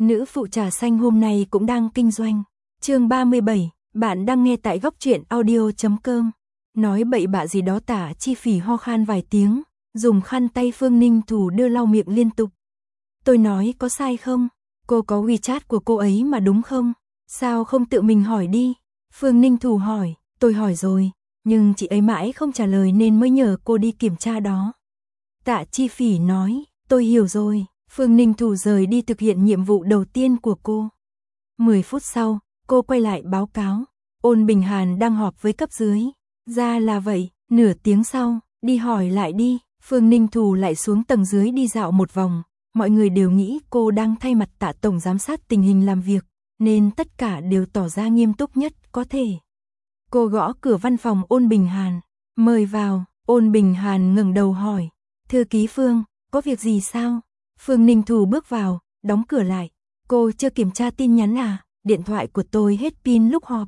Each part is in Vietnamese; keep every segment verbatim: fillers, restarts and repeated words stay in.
Nữ phụ trà xanh hôm nay cũng đang kinh doanh. Chương ba mươi bảy, bạn đang nghe tại góc truyện audio chấm com. Nói bậy bạ gì đó Tả Chi Phỉ ho khan vài tiếng, dùng khăn tay Phương Ninh Thủ đưa lau miệng liên tục. Tôi nói có sai không? Cô có WeChat của cô ấy mà đúng không? Sao không tự mình hỏi đi? Phương Ninh Thủ hỏi, tôi hỏi rồi, nhưng chị ấy mãi không trả lời nên mới nhờ cô đi kiểm tra đó. Tạ Chi Phỉ nói, tôi hiểu rồi. Phương Ninh Thủ rời đi thực hiện nhiệm vụ đầu tiên của cô. mười phút sau, cô quay lại báo cáo. Ôn Bình Hàn đang họp với cấp dưới. Ra là vậy, nửa tiếng sau, đi hỏi lại đi. Phương Ninh Thủ lại xuống tầng dưới đi dạo một vòng. Mọi người đều nghĩ cô đang thay mặt Tạ Tổng giám sát tình hình làm việc, nên tất cả đều tỏ ra nghiêm túc nhất có thể. Cô gõ cửa văn phòng Ôn Bình Hàn. Mời vào. Ôn Bình Hàn ngẩng đầu hỏi. Thư ký Phương, có việc gì sao? Phương Ninh Thủ bước vào, đóng cửa lại. Cô chưa kiểm tra tin nhắn à? Điện thoại của tôi hết pin lúc họp.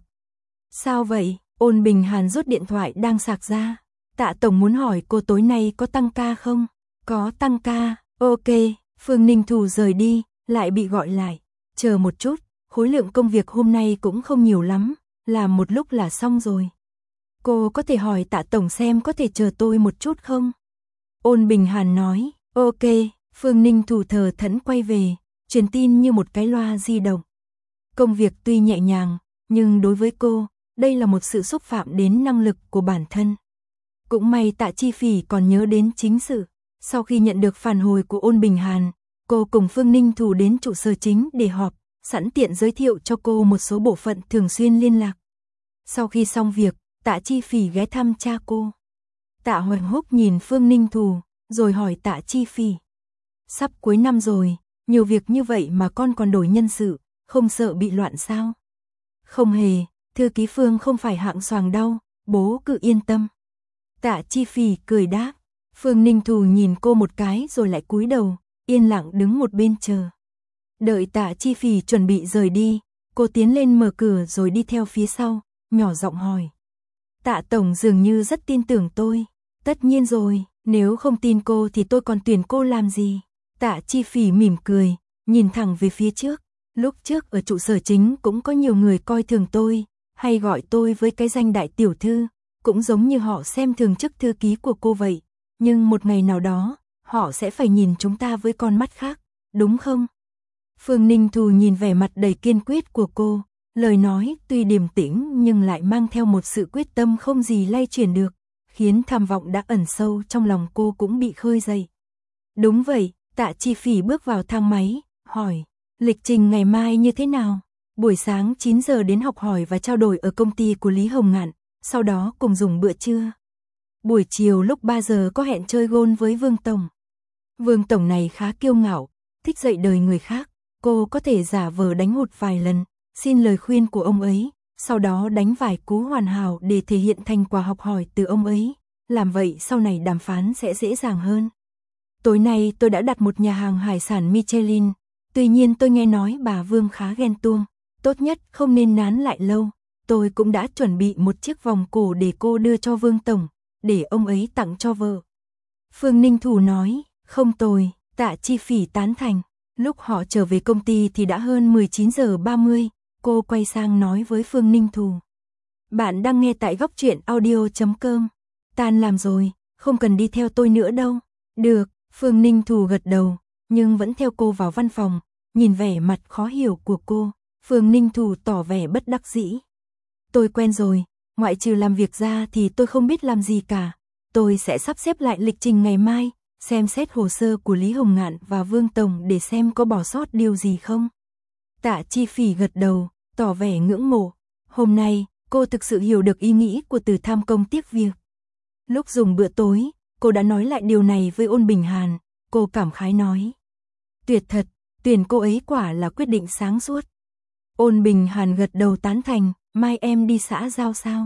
Sao vậy? Ôn Bình Hàn rút điện thoại đang sạc ra. Tạ Tổng muốn hỏi cô tối nay có tăng ca không? Có tăng ca, ok. Phương Ninh Thủ rời đi, lại bị gọi lại. Chờ một chút, khối lượng công việc hôm nay cũng không nhiều lắm, làm một lúc là xong rồi. Cô có thể hỏi Tạ Tổng xem có thể chờ tôi một chút không? Ôn Bình Hàn nói, ok. Phương Ninh Thủ thờ thẫn quay về, truyền tin như một cái loa di động. Công việc tuy nhẹ nhàng, nhưng đối với cô, đây là một sự xúc phạm đến năng lực của bản thân. Cũng may Tạ Chi Phỉ còn nhớ đến chính sự. Sau khi nhận được phản hồi của Ôn Bình Hàn, cô cùng Phương Ninh Thủ đến trụ sở chính để họp, sẵn tiện giới thiệu cho cô một số bộ phận thường xuyên liên lạc. Sau khi xong việc, Tạ Chi Phỉ ghé thăm cha cô. Tạ Hoành Húc nhìn Phương Ninh Thủ, rồi hỏi Tạ Chi Phỉ. Sắp cuối năm rồi, nhiều việc như vậy mà con còn đổi nhân sự, không sợ bị loạn sao? Không hề, thư ký Phương không phải hạng xoàng đâu, bố cứ yên tâm. Tạ Chi Phỉ cười đáp. Phương Ninh Thủ nhìn cô một cái rồi lại cúi đầu, yên lặng đứng một bên chờ. Đợi Tạ Chi Phỉ chuẩn bị rời đi, cô tiến lên mở cửa rồi đi theo phía sau, nhỏ giọng hỏi. Tạ Tổng dường như rất tin tưởng tôi. Tất nhiên rồi, nếu không tin cô thì tôi còn tuyển cô làm gì? Tạ Chi Phỉ mỉm cười, nhìn thẳng về phía trước. Lúc trước ở trụ sở chính cũng có nhiều người coi thường tôi, hay gọi tôi với cái danh đại tiểu thư, cũng giống như họ xem thường chức thư ký của cô vậy. Nhưng một ngày nào đó, họ sẽ phải nhìn chúng ta với con mắt khác, đúng không? Phương Ninh Thủ nhìn vẻ mặt đầy kiên quyết của cô, lời nói tuy điềm tĩnh nhưng lại mang theo một sự quyết tâm không gì lay chuyển được, khiến tham vọng đã ẩn sâu trong lòng cô cũng bị khơi dậy. Đúng vậy, Tạ Chi Phỉ bước vào thang máy, hỏi, lịch trình ngày mai như thế nào? Buổi sáng chín giờ đến học hỏi và trao đổi ở công ty của Lý Hồng Ngạn, sau đó cùng dùng bữa trưa. Buổi chiều lúc ba giờ có hẹn chơi golf với Vương Tổng. Vương Tổng này khá kiêu ngạo, thích dạy đời người khác, cô có thể giả vờ đánh hụt vài lần, xin lời khuyên của ông ấy, sau đó đánh vài cú hoàn hảo để thể hiện thành quả học hỏi từ ông ấy, làm vậy sau này đàm phán sẽ dễ dàng hơn. Tối nay tôi đã đặt một nhà hàng hải sản Michelin, tuy nhiên tôi nghe nói bà Vương khá ghen tuông, tốt nhất không nên nán lại lâu, tôi cũng đã chuẩn bị một chiếc vòng cổ để cô đưa cho Vương Tổng, để ông ấy tặng cho vợ. Phương Ninh Thủ nói, không tồi, Tạ Chi Phỉ tán thành. Lúc họ trở về công ty thì đã hơn mười chín giờ ba mươi, cô quay sang nói với Phương Ninh Thủ. Bạn đang nghe tại góc truyện audio chấm com. Tan làm rồi, không cần đi theo tôi nữa đâu. Được, Phương Ninh Thủ gật đầu, nhưng vẫn theo cô vào văn phòng, nhìn vẻ mặt khó hiểu của cô. Phương Ninh Thủ tỏ vẻ bất đắc dĩ. Tôi quen rồi, ngoại trừ làm việc ra thì tôi không biết làm gì cả. Tôi sẽ sắp xếp lại lịch trình ngày mai, xem xét hồ sơ của Lý Hồng Ngạn và Vương Tổng để xem có bỏ sót điều gì không. Tạ Chi Phỉ gật đầu, tỏ vẻ ngưỡng mộ. Hôm nay, cô thực sự hiểu được ý nghĩ của Từ tham công tiếc việc. Lúc dùng bữa tối, cô đã nói lại điều này với Ôn Bình Hàn, cô cảm khái nói. Tuyệt thật, tuyển cô ấy quả là quyết định sáng suốt. Ôn Bình Hàn gật đầu tán thành, mai em đi xã giao sao?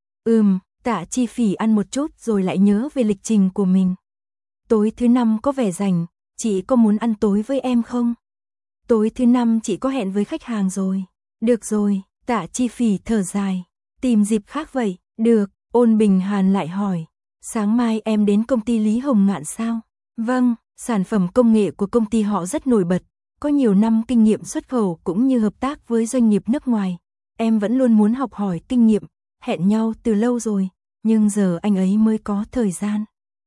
Ừm, Tạ Chi Phỉ ăn một chút rồi lại nhớ về lịch trình của mình. Tối thứ năm có vẻ rảnh, chị có muốn ăn tối với em không? Tối thứ năm chị có hẹn với khách hàng rồi. Được rồi, Tạ Chi Phỉ thở dài. Tìm dịp khác vậy, được, Ôn Bình Hàn lại hỏi. Sáng mai em đến công ty Lý Hồng Ngạn sao? Vâng, sản phẩm công nghệ của công ty họ rất nổi bật, có nhiều năm kinh nghiệm xuất khẩu cũng như hợp tác với doanh nghiệp nước ngoài. Em vẫn luôn muốn học hỏi kinh nghiệm, hẹn nhau từ lâu rồi, nhưng giờ anh ấy mới có thời gian.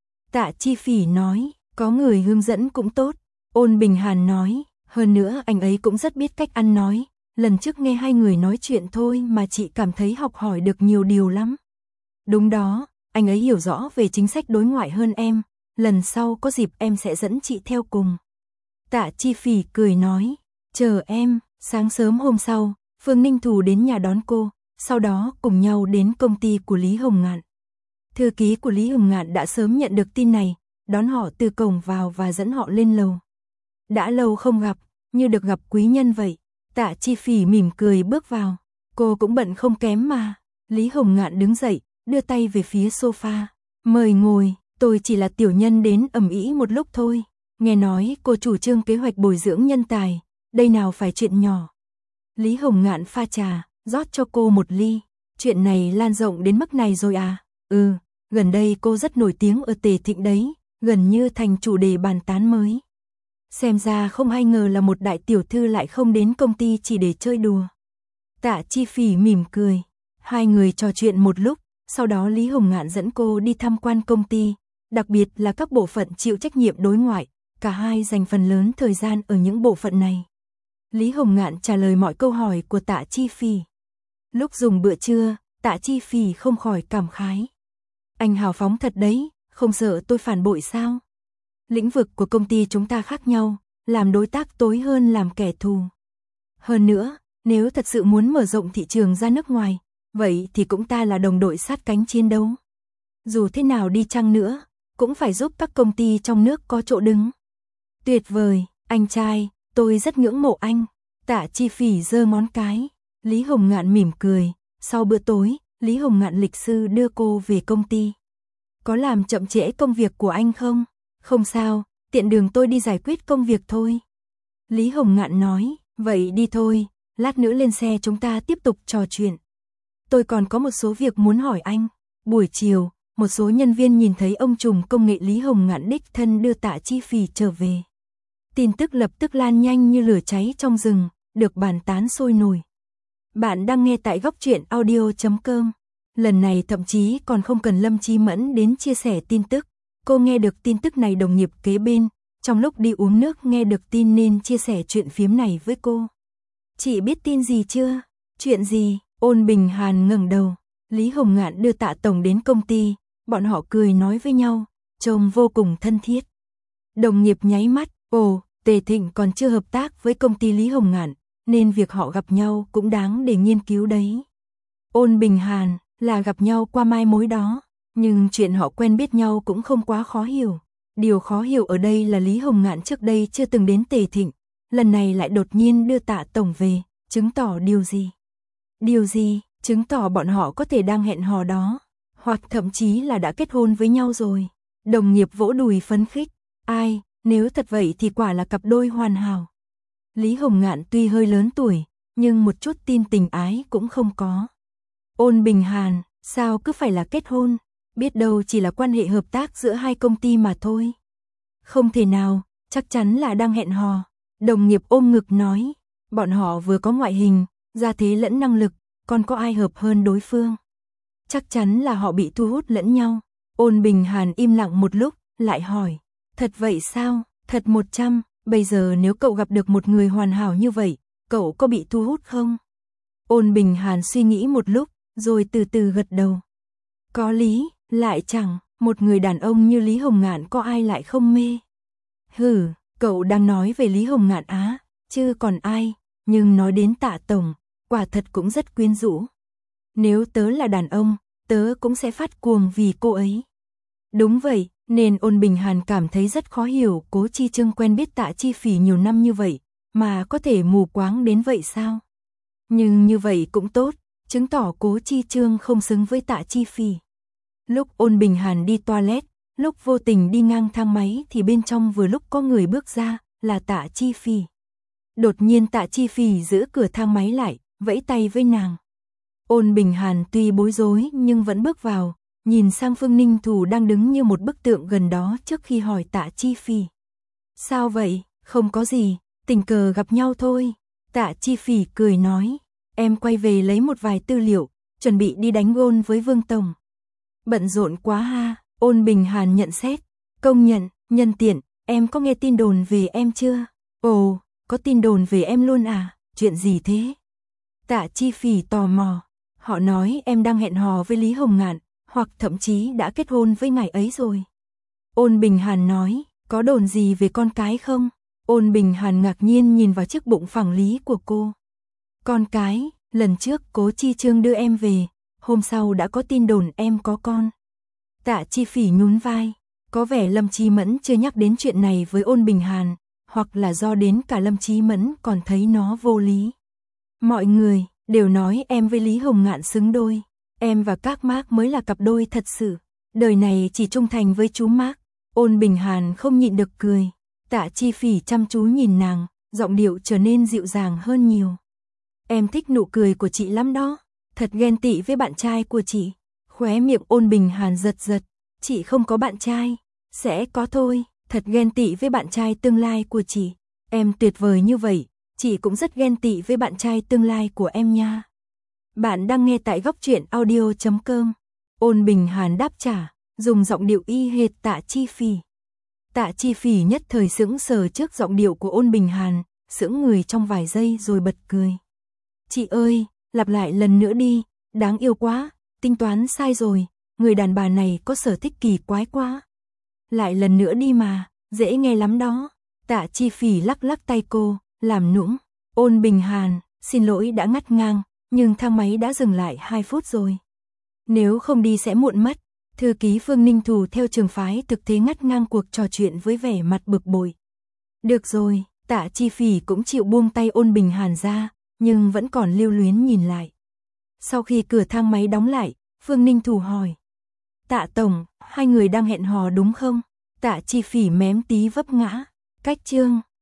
Tạ Chi Phỉ nói, có người hướng dẫn cũng tốt. Ôn Bình Hàn nói, hơn nữa anh ấy cũng rất biết cách ăn nói. Lần trước nghe hai người nói chuyện thôi mà chị cảm thấy học hỏi được nhiều điều lắm. Đúng đó, anh ấy hiểu rõ về chính sách đối ngoại hơn em. Lần sau có dịp em sẽ dẫn chị theo cùng. Tạ Chi Phỉ cười nói, chờ em. Sáng sớm hôm sau, Phương Ninh Thù đến nhà đón cô, sau đó cùng nhau đến công ty của Lý Hồng Ngạn. Thư ký của Lý Hồng Ngạn đã sớm nhận được tin này, đón họ từ cổng vào và dẫn họ lên lầu. Đã lâu không gặp, như được gặp quý nhân vậy. Tạ Chi Phỉ mỉm cười bước vào. Cô cũng bận không kém mà. Lý Hồng Ngạn đứng dậy, đưa tay về phía sofa. Mời ngồi, tôi chỉ là tiểu nhân đến ầm ĩ một lúc thôi. Nghe nói cô chủ trương kế hoạch bồi dưỡng nhân tài, đây nào phải chuyện nhỏ. Lý Hồng Ngạn pha trà, rót cho cô một ly. Chuyện này lan rộng đến mức này rồi à? Ừ, gần đây cô rất nổi tiếng ở Tề Thịnh đấy, gần như thành chủ đề bàn tán mới. Xem ra không ai ngờ là một đại tiểu thư lại không đến công ty chỉ để chơi đùa. Tạ Chi Phỉ mỉm cười. Hai người trò chuyện một lúc, sau đó Lý Hồng Ngạn dẫn cô đi tham quan công ty, đặc biệt là các bộ phận chịu trách nhiệm đối ngoại. Cả hai dành phần lớn thời gian ở những bộ phận này. Lý Hồng Ngạn trả lời mọi câu hỏi của Tạ Chi Phỉ. Lúc dùng bữa trưa, Tạ Chi Phỉ không khỏi cảm khái. Anh hào phóng thật đấy, không sợ tôi phản bội sao? Lĩnh vực của công ty chúng ta khác nhau, làm đối tác tối hơn làm kẻ thù. Hơn nữa, nếu thật sự muốn mở rộng thị trường ra nước ngoài, vậy thì cũng ta là đồng đội sát cánh chiến đấu. Dù thế nào đi chăng nữa, cũng phải giúp các công ty trong nước có chỗ đứng. Tuyệt vời, anh trai, tôi rất ngưỡng mộ anh. Tạ Chi Phỉ giơ ngón cái. Lý Hồng Ngạn mỉm cười. Sau bữa tối, Lý Hồng Ngạn lịch sự đưa cô về công ty. Có làm chậm trễ công việc của anh không? Không sao, tiện đường tôi đi giải quyết công việc thôi. Lý Hồng Ngạn nói, vậy đi thôi, lát nữa lên xe chúng ta tiếp tục trò chuyện. Tôi còn có một số việc muốn hỏi anh. Buổi chiều, một số nhân viên nhìn thấy ông trùm công nghệ Lý Hồng Ngạn đích thân đưa Tạ Chi Phỉ trở về. Tin tức lập tức lan nhanh như lửa cháy trong rừng, được bàn tán sôi nổi. Bạn đang nghe tại góc truyện audio chấm com. Lần này thậm chí còn không cần Lâm Chí Mẫn đến chia sẻ tin tức. Cô nghe được tin tức này đồng nghiệp kế bên, trong lúc đi uống nước nghe được tin nên chia sẻ chuyện phiếm này với cô. Chị biết tin gì chưa? Chuyện gì? Ôn Bình Hàn ngẩng đầu. Lý Hồng Ngạn đưa Tạ tổng đến công ty, bọn họ cười nói với nhau, trông vô cùng thân thiết. Đồng nghiệp nháy mắt, ồ, Tề Thịnh còn chưa hợp tác với công ty Lý Hồng Ngạn, nên việc họ gặp nhau cũng đáng để nghiên cứu đấy. Ôn Bình Hàn, là gặp nhau qua mai mối đó, nhưng chuyện họ quen biết nhau cũng không quá khó hiểu. Điều khó hiểu ở đây là Lý Hồng Ngạn trước đây chưa từng đến Tề Thịnh, lần này lại đột nhiên đưa Tạ tổng về, chứng tỏ điều gì? Điều gì? Chứng tỏ bọn họ có thể đang hẹn hò đó, hoặc thậm chí là đã kết hôn với nhau rồi. Đồng nghiệp vỗ đùi phấn khích, ai, nếu thật vậy thì quả là cặp đôi hoàn hảo. Lý Hồng Ngạn tuy hơi lớn tuổi, nhưng một chút tin tình ái cũng không có. Ôn Bình Hàn, sao cứ phải là kết hôn, biết đâu chỉ là quan hệ hợp tác giữa hai công ty mà thôi. Không thể nào, chắc chắn là đang hẹn hò. Đồng nghiệp ôm ngực nói, bọn họ vừa có ngoại hình, gia thế lẫn năng lực, còn có ai hợp hơn đối phương. Chắc chắn là họ bị thu hút lẫn nhau. Ôn Bình Hàn im lặng một lúc, lại hỏi, thật vậy sao? Thật một trăm, bây giờ nếu cậu gặp được một người hoàn hảo như vậy, cậu có bị thu hút không? Ôn Bình Hàn suy nghĩ một lúc, rồi từ từ gật đầu. Có lý, lại chẳng, một người đàn ông như Lý Hồng Ngạn có ai lại không mê. Hừ, cậu đang nói về Lý Hồng Ngạn á, chứ còn ai, nhưng nói đến Tạ tổng, quả thật cũng rất quyến rũ. Nếu tớ là đàn ông, tớ cũng sẽ phát cuồng vì cô ấy. Đúng vậy, nên Ôn Bình Hàn cảm thấy rất khó hiểu Cố Chi Trương quen biết Tạ Chi Phỉ nhiều năm như vậy, mà có thể mù quáng đến vậy sao? Nhưng như vậy cũng tốt, chứng tỏ Cố Chi Trương không xứng với Tạ Chi Phỉ. Lúc Ôn Bình Hàn đi toilet, lúc vô tình đi ngang thang máy thì bên trong vừa lúc có người bước ra, là Tạ Chi Phỉ. Đột nhiên Tạ Chi Phỉ giữ cửa thang máy lại, vẫy tay với nàng. Ôn Bình Hàn tuy bối rối nhưng vẫn bước vào, nhìn sang Phương Ninh Thù đang đứng như một bức tượng gần đó trước khi hỏi Tạ Chi Phỉ. Sao vậy? Không có gì, tình cờ gặp nhau thôi. Tạ Chi Phỉ cười nói, em quay về lấy một vài tư liệu, chuẩn bị đi đánh gôn với Vương Tổng. Bận rộn quá ha, Ôn Bình Hàn nhận xét, công nhận, nhân tiện, em có nghe tin đồn về em chưa? Ồ, có tin đồn về em luôn à, chuyện gì thế? Tạ Chi Phỉ tò mò, họ nói em đang hẹn hò với Lý Hồng Ngạn, hoặc thậm chí đã kết hôn với ngài ấy rồi. Ôn Bình Hàn nói, có đồn gì về con cái không? Ôn Bình Hàn ngạc nhiên nhìn vào chiếc bụng phẳng lý của cô. Con cái, lần trước Cố Chi Trương đưa em về, hôm sau đã có tin đồn em có con. Tạ Chi Phỉ nhún vai, có vẻ Lâm Chí Mẫn chưa nhắc đến chuyện này với Ôn Bình Hàn, hoặc là do đến cả Lâm Chí Mẫn còn thấy nó vô lý. Mọi người đều nói em với Lý Hồng Ngạn xứng đôi, em và các Mark mới là cặp đôi thật sự, đời này chỉ trung thành với chú Mark. Ôn Bình Hàn không nhịn được cười, Tạ Chi Phỉ chăm chú nhìn nàng, giọng điệu trở nên dịu dàng hơn nhiều. Em thích nụ cười của chị lắm đó, thật ghen tị với bạn trai của chị. Khóe miệng Ôn Bình Hàn giật giật, chị không có bạn trai, sẽ có thôi, thật ghen tị với bạn trai tương lai của chị. Em tuyệt vời như vậy, chị cũng rất ghen tị với bạn trai tương lai của em nha. Bạn đang nghe tại góc truyện audio chấm com. Ôn Bình Hàn đáp trả, dùng giọng điệu y hệt Tạ Chi Phỉ. Tạ Chi Phỉ nhất thời sững sờ trước giọng điệu của Ôn Bình Hàn, sững người trong vài giây rồi bật cười. Chị ơi, lặp lại lần nữa đi, đáng yêu quá, tính toán sai rồi, người đàn bà này có sở thích kỳ quái quá. Lại lần nữa đi mà, dễ nghe lắm đó. Tạ Chi Phỉ lắc lắc tay cô, làm nũng. Ôn Bình Hàn, xin lỗi đã ngắt ngang, nhưng thang máy đã dừng lại hai phút rồi. Nếu không đi sẽ muộn mất. Thư ký Phương Ninh Thù theo trường phái thực thế ngắt ngang cuộc trò chuyện với vẻ mặt bực bội. Được rồi, Tạ Chi Phỉ cũng chịu buông tay Ôn Bình Hàn ra, nhưng vẫn còn lưu luyến nhìn lại. Sau khi cửa thang máy đóng lại, Phương Ninh Thù hỏi. Tạ Tổng, hai người đang hẹn hò đúng không? Tạ Chi Phỉ mém tí vấp ngã. Cách chương